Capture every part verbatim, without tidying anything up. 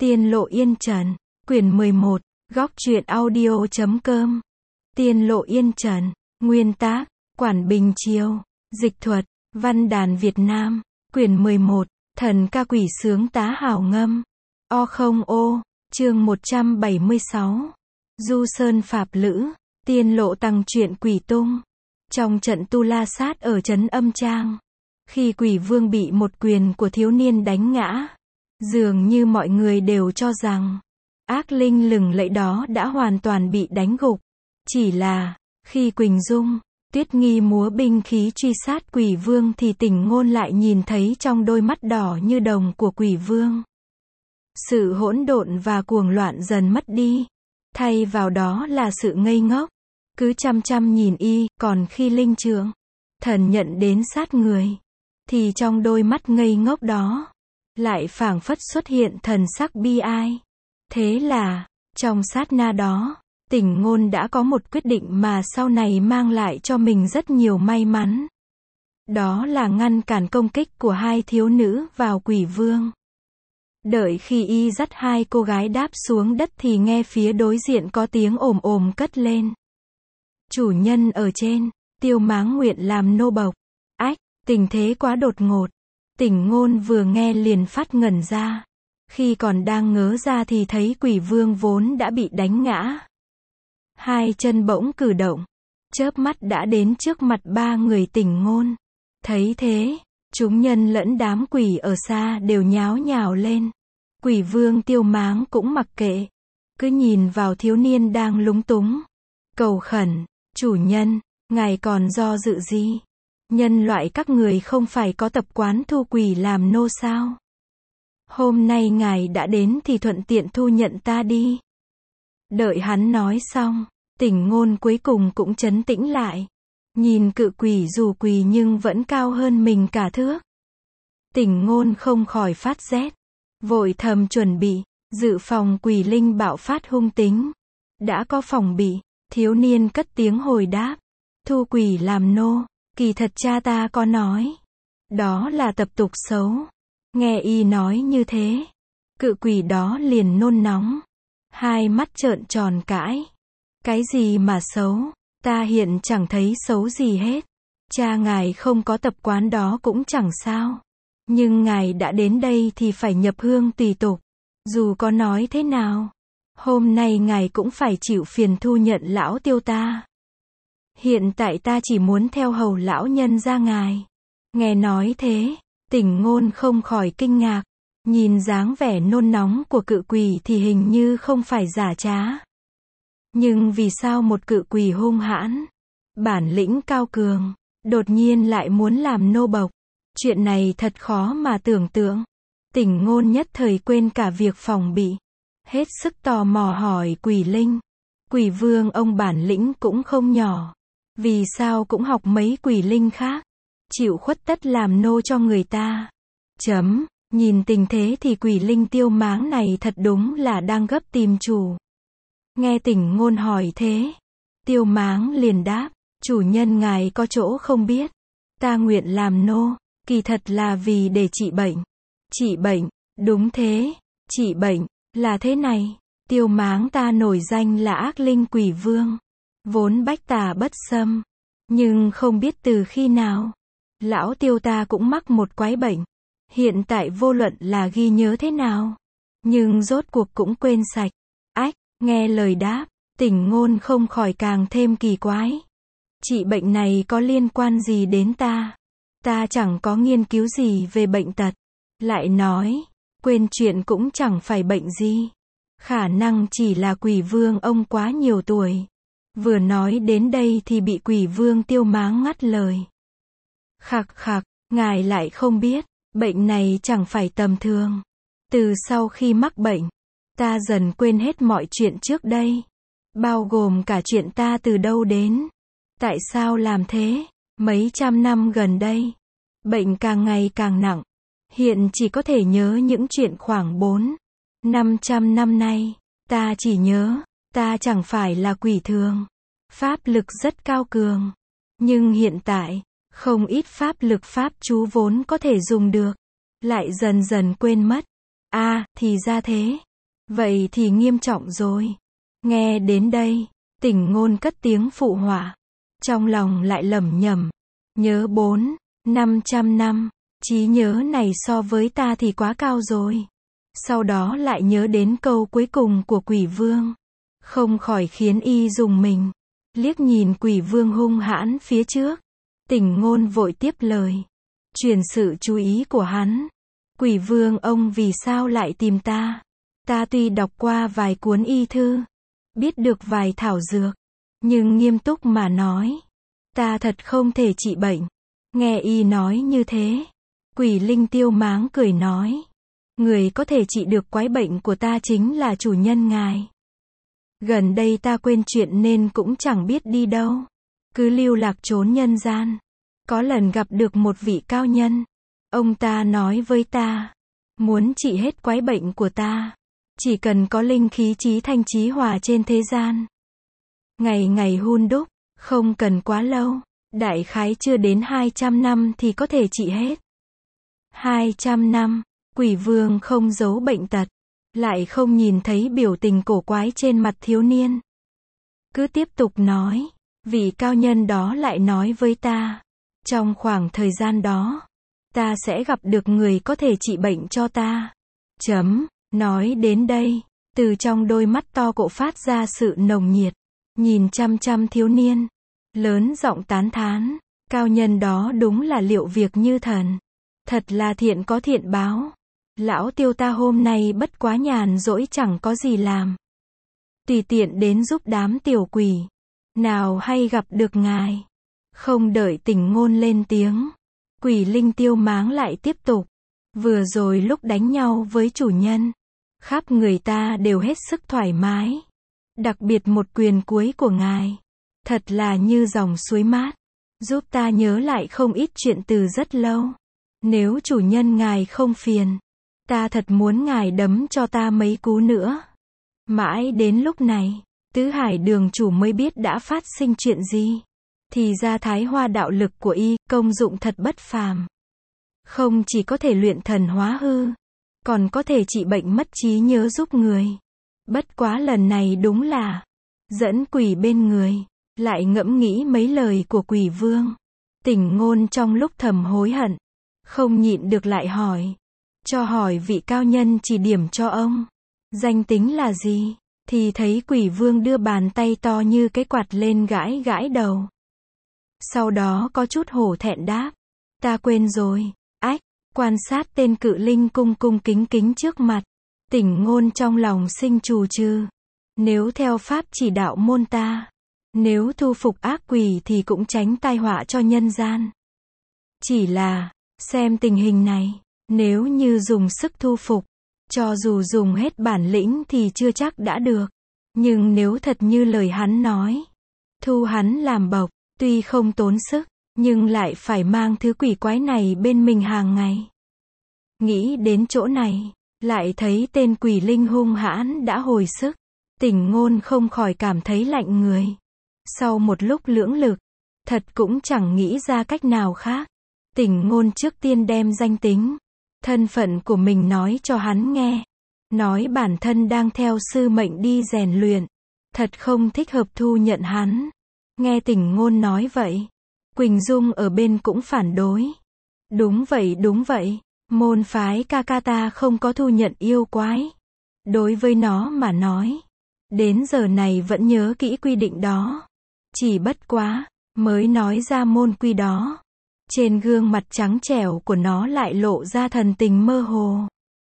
Tiên lộ yên trần, quyển mười một, góc truyện audio chấm com. Tiên lộ yên trần, nguyên tác, Quản Bình Chiêu, dịch thuật, Văn đàn Việt Nam, quyển mười một, thần ca quỷ sướng tá hảo ngâm. O không ô, chương một trăm bảy mươi sáu. Du Sơn Phạp Lữ, tiên lộ tăng truyện quỷ tung. Trong trận tu la sát ở trấn Âm Trang, khi quỷ vương bị một quyền của thiếu niên đánh ngã, dường như mọi người đều cho rằng ác linh lừng lẫy đó đã hoàn toàn bị đánh gục. Chỉ là, khi Quỳnh Dung, Tuyết Nghi múa binh khí truy sát quỷ vương thì Tỉnh Ngôn lại nhìn thấy trong đôi mắt đỏ như đồng của quỷ vương, sự hỗn độn và cuồng loạn dần mất đi, thay vào đó là sự ngây ngốc, cứ chăm chăm nhìn y. Còn khi Linh Trượng, thần nhận đến sát người, thì trong đôi mắt ngây ngốc đó lại phảng phất xuất hiện thần sắc bi ai. Thế là, trong sát na đó, Tỉnh Ngôn đã có một quyết định mà sau này mang lại cho mình rất nhiều may mắn. Đó là ngăn cản công kích của hai thiếu nữ vào quỷ vương. Đợi khi y dắt hai cô gái đáp xuống đất thì nghe phía đối diện có tiếng ồm ồm cất lên. Chủ nhân ở trên, Tiêu Máng nguyện làm nô bộc. Ách, tình thế quá đột ngột. Tỉnh Ngôn vừa nghe liền phát ngẩn ra. Khi còn đang ngớ ra thì thấy quỷ vương vốn đã bị đánh ngã. Hai chân bỗng cử động, chớp mắt đã đến trước mặt ba người Tỉnh Ngôn. Thấy thế, chúng nhân lẫn đám quỷ ở xa đều nháo nhào lên. Quỷ vương Tiêu Máng cũng mặc kệ, cứ nhìn vào thiếu niên đang lúng túng, cầu khẩn, chủ nhân, ngài còn do dự gì? Nhân loại các người không phải có tập quán thu quỷ làm nô sao? Hôm nay ngài đã đến thì thuận tiện thu nhận ta đi. Đợi hắn nói xong, Tỉnh Ngôn cuối cùng cũng trấn tĩnh lại. Nhìn cự quỷ dù quỳ nhưng vẫn cao hơn mình cả thước. Tỉnh Ngôn không khỏi phát rét, vội thầm chuẩn bị, dự phòng quỷ linh bạo phát hung tính. Đã có phòng bị, thiếu niên cất tiếng hồi đáp. Thu quỷ làm nô, kỳ thật cha ta có nói. Đó là tập tục xấu. Nghe y nói như thế, cự quỷ đó liền nôn nóng. Hai mắt trợn tròn cãi. Cái gì mà xấu? Ta hiện chẳng thấy xấu gì hết. Cha ngài không có tập quán đó cũng chẳng sao. Nhưng ngài đã đến đây thì phải nhập hương tùy tục. Dù có nói thế nào, hôm nay ngài cũng phải chịu phiền thu nhận lão Tiêu ta. Hiện tại ta chỉ muốn theo hầu lão nhân ra ngài. Nghe nói thế, Tỉnh Ngôn không khỏi kinh ngạc. Nhìn dáng vẻ nôn nóng của cự quỷ thì hình như không phải giả trá. Nhưng vì sao một cự quỷ hung hãn, bản lĩnh cao cường, đột nhiên lại muốn làm nô bộc? Chuyện này thật khó mà tưởng tượng. Tỉnh Ngôn nhất thời quên cả việc phòng bị, hết sức tò mò hỏi quỷ linh. Quỷ vương ông bản lĩnh cũng không nhỏ, vì sao cũng học mấy quỷ linh khác, chịu khuất tất làm nô cho người ta? Chấm, nhìn tình thế thì quỷ linh Tiêu Máng này thật đúng là đang gấp tìm chủ. Nghe Tỉnh Ngôn hỏi thế, Tiêu Máng liền đáp, chủ nhân ngài có chỗ không biết. Ta nguyện làm nô, kỳ thật là vì để trị bệnh. Trị bệnh, đúng thế, trị bệnh, là thế này. Tiêu Máng ta nổi danh là ác linh quỷ vương, vốn bách tà bất xâm. Nhưng không biết từ khi nào, lão Tiêu ta cũng mắc một quái bệnh. Hiện tại vô luận là ghi nhớ thế nào, nhưng rốt cuộc cũng quên sạch. Ách, nghe lời đáp, Tỉnh Ngôn không khỏi càng thêm kỳ quái. Trị bệnh này có liên quan gì đến ta? Ta chẳng có nghiên cứu gì về bệnh tật. Lại nói, quên chuyện cũng chẳng phải bệnh gì. Khả năng chỉ là quỷ vương ông quá nhiều tuổi. Vừa nói đến đây thì bị quỷ vương Tiêu Máng ngắt lời. Khặc khặc, ngài lại không biết, bệnh này chẳng phải tầm thường. Từ sau khi mắc bệnh, ta dần quên hết mọi chuyện trước đây, bao gồm cả chuyện ta từ đâu đến, tại sao làm thế. Mấy trăm năm gần đây, bệnh càng ngày càng nặng, hiện chỉ có thể nhớ những chuyện khoảng bốn, năm trăm năm nay. Ta chỉ nhớ, ta chẳng phải là quỷ thường, pháp lực rất cao cường, nhưng hiện tại, không ít pháp lực pháp chú vốn có thể dùng được, lại dần dần quên mất. À, thì ra thế, Vậy thì nghiêm trọng rồi. Nghe đến đây, Tỉnh Ngôn cất tiếng phụ họa. Trong lòng lại lẩm nhẩm. Nhớ bốn, năm trăm năm. Trí nhớ này so với ta thì quá cao rồi. Sau đó lại nhớ đến câu cuối cùng của Quỷ Vương. Không khỏi khiến y rùng mình. Liếc nhìn Quỷ Vương hung hãn phía trước. Tỉnh Ngôn vội tiếp lời. Chuyển sự chú ý của hắn. Quỷ Vương ông vì sao lại tìm ta? Ta tuy đọc qua vài cuốn y thư. Biết được vài thảo dược. Nhưng nghiêm túc mà nói. Ta thật không thể trị bệnh. Nghe y nói như thế. Quỷ Linh Tiêu Máng cười nói. Người có thể trị được quái bệnh của ta chính là chủ nhân ngài. Gần đây ta quên chuyện nên cũng chẳng biết đi đâu. Cứ lưu lạc trốn nhân gian. Có lần gặp được một vị cao nhân. Ông ta nói với ta. Muốn trị hết quái bệnh của ta. Chỉ cần có linh khí trí thanh trí hòa trên thế gian. Ngày ngày hun đúc. Không cần quá lâu. Đại khái chưa đến hai trăm năm thì có thể trị hết. hai trăm năm. Quỷ Vương không giấu bệnh tật. Lại không nhìn thấy biểu tình cổ quái trên mặt thiếu niên. Cứ tiếp tục nói. Vị cao nhân đó lại nói với ta. Trong khoảng thời gian đó. Ta sẽ gặp được người có thể trị bệnh cho ta. Chấm. Nói đến đây. Từ trong đôi mắt to cộ phát ra sự nồng nhiệt. Nhìn chăm chăm thiếu niên. Lớn giọng tán thán. Cao nhân đó đúng là liệu việc như thần. Thật là thiện có thiện báo. Lão Tiêu ta hôm nay bất quá nhàn rỗi chẳng có gì làm. Tùy tiện đến giúp đám tiểu quỷ. Nào hay gặp được ngài. Không đợi Tỉnh Ngôn lên tiếng. Quỷ Linh Tiêu Máng lại tiếp tục. Vừa rồi lúc đánh nhau với chủ nhân. Khắp người ta đều hết sức thoải mái. Đặc biệt một quyền cuối của ngài. Thật là như dòng suối mát. Giúp ta nhớ lại không ít chuyện từ rất lâu. Nếu chủ nhân ngài không phiền. Ta thật muốn ngài đấm cho ta mấy cú nữa. Mãi đến lúc này. Tứ Hải đường chủ mới biết đã phát sinh chuyện gì. Thì ra Thái Hoa đạo lực của y, công dụng thật bất phàm. Không chỉ có thể luyện thần hóa hư. Còn có thể trị bệnh mất trí nhớ giúp người. Bất quá lần này đúng là. Dẫn quỷ bên người. Lại ngẫm nghĩ mấy lời của Quỷ Vương. Tỉnh Ngôn trong lúc thầm hối hận. Không nhịn được lại hỏi. Cho hỏi vị cao nhân chỉ điểm cho ông. Danh tính là gì? Thì thấy Quỷ Vương đưa bàn tay to như cái quạt lên gãi gãi đầu. Sau đó có chút hổ thẹn đáp. Ta quên rồi. Ách, quan sát tên cự linh cung cung kính kính trước mặt. Tỉnh Ngôn trong lòng sinh trù trừ. Nếu theo pháp chỉ đạo môn ta. Nếu thu phục ác quỷ thì cũng tránh tai họa cho nhân gian. Chỉ là, xem tình hình này. Nếu như dùng sức thu phục. Cho dù dùng hết bản lĩnh thì chưa chắc đã được. Nhưng nếu thật như lời hắn nói. Thu hắn làm bộc. Tuy không tốn sức. Nhưng lại phải mang thứ quỷ quái này bên mình hàng ngày. Nghĩ đến chỗ này. Lại thấy tên quỷ linh hung hãn đã hồi sức. Tỉnh Ngôn không khỏi cảm thấy lạnh người. Sau một lúc lưỡng lực. Thật cũng chẳng nghĩ ra cách nào khác. Tỉnh Ngôn trước tiên đem danh tính. Thân phận của mình nói cho hắn nghe. Nói bản thân đang theo sư mệnh đi rèn luyện. Thật không thích hợp thu nhận hắn. Nghe Tỉnh Ngôn nói vậy. Quỳnh Dung ở bên cũng phản đối. Đúng vậy đúng vậy. Môn phái ca ca ta không có thu nhận yêu quái. Đối với nó mà nói. Đến giờ này vẫn nhớ kỹ quy định đó. Chỉ bất quá. Mới nói ra môn quy đó. Trên gương mặt trắng trẻo của nó lại lộ ra thần tình mơ hồ.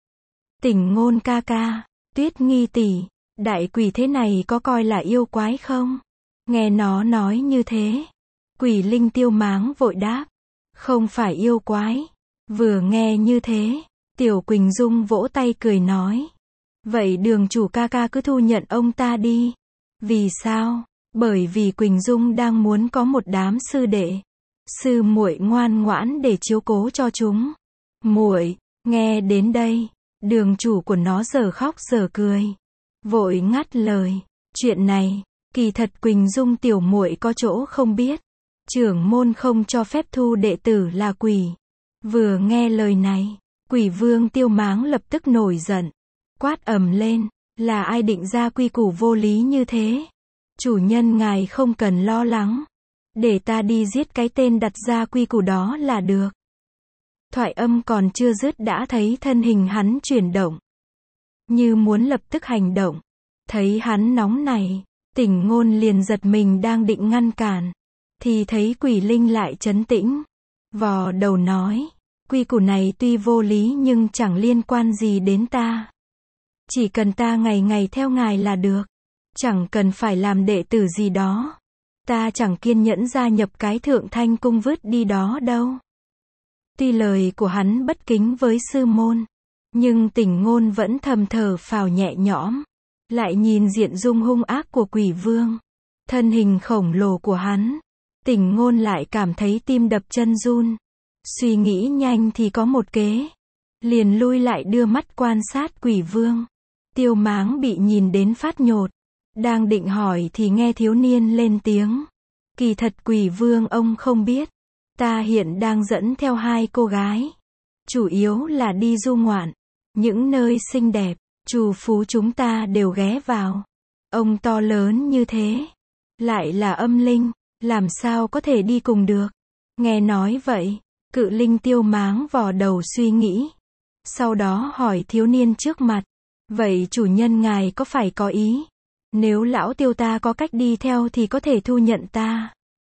Tỉnh Ngôn ca ca. Tuyết Nghi tỷ. Đại quỷ thế này có coi là yêu quái không? Nghe nó nói như thế. Quỷ Linh Tiêu Máng vội đáp. Không phải yêu quái. Vừa nghe như thế. Tiểu Quỳnh Dung vỗ tay cười nói. Vậy đường chủ ca ca cứ thu nhận ông ta đi. Vì sao? Bởi vì Quỳnh Dung đang muốn có một đám sư đệ. Sư muội ngoan ngoãn để chiếu cố cho chúng. Muội, nghe đến đây. Đường chủ của nó giờ khóc giờ cười. Vội ngắt lời. Chuyện này, kỳ thật Quỳnh Dung tiểu muội có chỗ không biết. Trưởng môn không cho phép thu đệ tử là quỷ. Vừa nghe lời này, Quỷ Vương Tiêu Máng lập tức nổi giận. Quát ầm lên. Là ai định ra quy củ vô lý như thế? Chủ nhân ngài không cần lo lắng. Để ta đi giết cái tên đặt ra quy củ đó là được. Thoại âm còn chưa dứt đã thấy thân hình hắn chuyển động. Như muốn lập tức hành động. Thấy hắn nóng này, Tỉnh Ngôn liền giật mình đang định ngăn cản. Thì thấy Quỷ Linh lại trấn tĩnh. Vò đầu nói, quy củ này tuy vô lý nhưng chẳng liên quan gì đến ta. Chỉ cần ta ngày ngày theo ngài là được. Chẳng cần phải làm đệ tử gì đó. Ta chẳng kiên nhẫn gia nhập cái Thượng Thanh Cung vứt đi đó đâu. Tuy lời của hắn bất kính với sư môn, nhưng Tỉnh Ngôn vẫn thầm thở phào nhẹ nhõm. Lại nhìn diện dung hung ác của Quỷ Vương, thân hình khổng lồ của hắn, Tỉnh Ngôn lại cảm thấy tim đập chân run. Suy nghĩ nhanh thì có một kế. Liền lui lại đưa mắt quan sát Quỷ Vương. Tiêu Máng bị nhìn đến phát nhột. Đang định hỏi thì nghe thiếu niên lên tiếng. Kỳ thật Quỷ Vương ông không biết. Ta hiện đang dẫn theo hai cô gái. Chủ yếu là đi du ngoạn. Những nơi xinh đẹp, trù phú chúng ta đều ghé vào. Ông to lớn như thế. Lại là âm linh. Làm sao có thể đi cùng được. Nghe nói vậy, Cự Linh Tiêu Máng vò đầu suy nghĩ. Sau đó hỏi thiếu niên trước mặt. Vậy chủ nhân ngài có phải có ý? Nếu lão Tiêu ta có cách đi theo thì có thể thu nhận ta.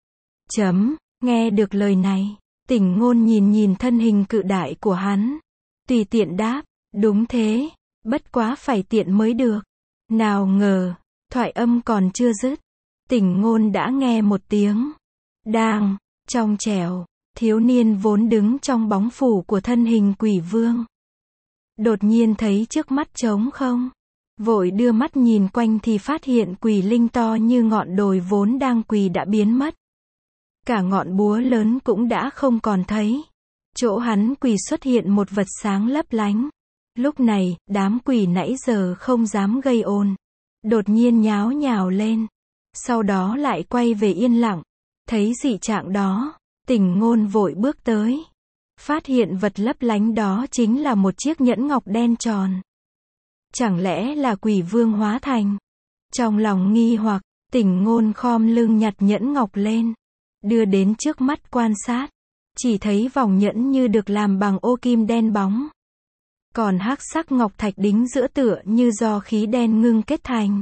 Chấm, nghe được lời này, Tỉnh Ngôn nhìn nhìn thân hình cự đại của hắn. Tùy tiện đáp, đúng thế, bất quá phải tiện mới được. Nào ngờ, thoại âm còn chưa dứt. Tỉnh Ngôn đã nghe một tiếng. Đang, trong trẻo, thiếu niên vốn đứng trong bóng phủ của thân hình Quỷ Vương. Đột nhiên thấy trước mắt trống không. Vội đưa mắt nhìn quanh thì phát hiện Quỷ Linh to như ngọn đồi vốn đang quỳ đã biến mất. Cả ngọn búa lớn cũng đã không còn thấy. Chỗ hắn quỳ xuất hiện một vật sáng lấp lánh. Lúc này, đám quỷ nãy giờ không dám gây ồn. Đột nhiên nháo nhào lên. Sau đó lại quay về yên lặng. Thấy dị trạng đó, Tỉnh Ngôn vội bước tới. Phát hiện vật lấp lánh đó chính là một chiếc nhẫn ngọc đen tròn. Chẳng lẽ là Quỷ Vương hóa thành? Trong lòng nghi hoặc, Tỉnh Ngôn khom lưng nhặt nhẫn ngọc lên. Đưa đến trước mắt quan sát. Chỉ thấy vòng nhẫn như được làm bằng ô kim đen bóng. Còn hắc sắc ngọc thạch đính giữa tựa như do khí đen ngưng kết thành.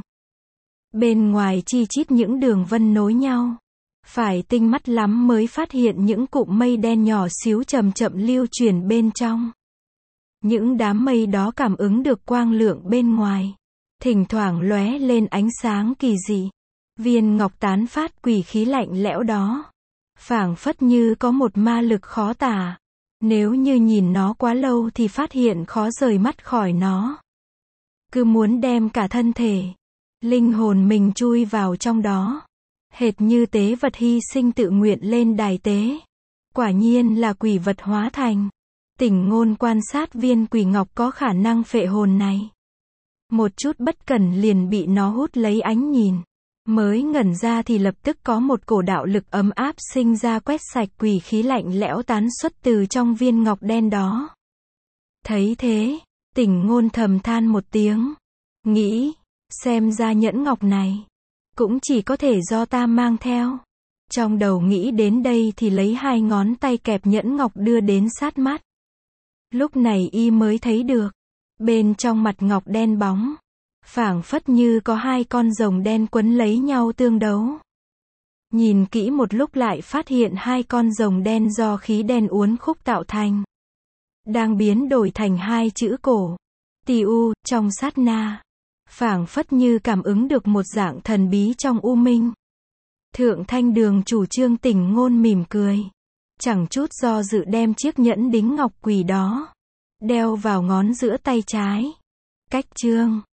Bên ngoài chi chít những đường vân nối nhau. Phải tinh mắt lắm mới phát hiện những cụm mây đen nhỏ xíu chậm chậm lưu chuyển bên trong. Những đám mây đó cảm ứng được quang lượng bên ngoài. Thỉnh thoảng lóe lên ánh sáng kỳ dị. Viên ngọc tán phát quỷ khí lạnh lẽo đó. Phảng phất như có một ma lực khó tả. Nếu như nhìn nó quá lâu thì phát hiện khó rời mắt khỏi nó. Cứ muốn đem cả thân thể, linh hồn mình chui vào trong đó. Hệt như tế vật hy sinh tự nguyện lên đài tế. Quả nhiên là quỷ vật hóa thành. Tỉnh Ngôn quan sát viên quỷ ngọc có khả năng phệ hồn này. Một chút bất cẩn liền bị nó hút lấy ánh nhìn. Mới ngẩn ra thì lập tức có một cổ đạo lực ấm áp sinh ra quét sạch quỷ khí lạnh lẽo tán xuất từ trong viên ngọc đen đó. Thấy thế, Tỉnh Ngôn thầm than một tiếng. Nghĩ, xem ra nhẫn ngọc này cũng chỉ có thể do ta mang theo. Trong đầu nghĩ đến đây thì lấy hai ngón tay kẹp nhẫn ngọc đưa đến sát mắt. Lúc này y mới thấy được. Bên trong mặt ngọc đen bóng. Phảng phất như có hai con rồng đen quấn lấy nhau tương đấu. Nhìn kỹ một lúc lại phát hiện hai con rồng đen do khí đen uốn khúc tạo thành. Đang biến đổi thành hai chữ cổ. Tì u, trong sát na. Phảng phất như cảm ứng được một dạng thần bí trong u minh. Thượng Thanh Đường chủ trương Tỉnh Ngôn mỉm cười. Chẳng chút do dự đem chiếc nhẫn đính ngọc quỷ đó. Đeo vào ngón giữa tay trái. Cách chương.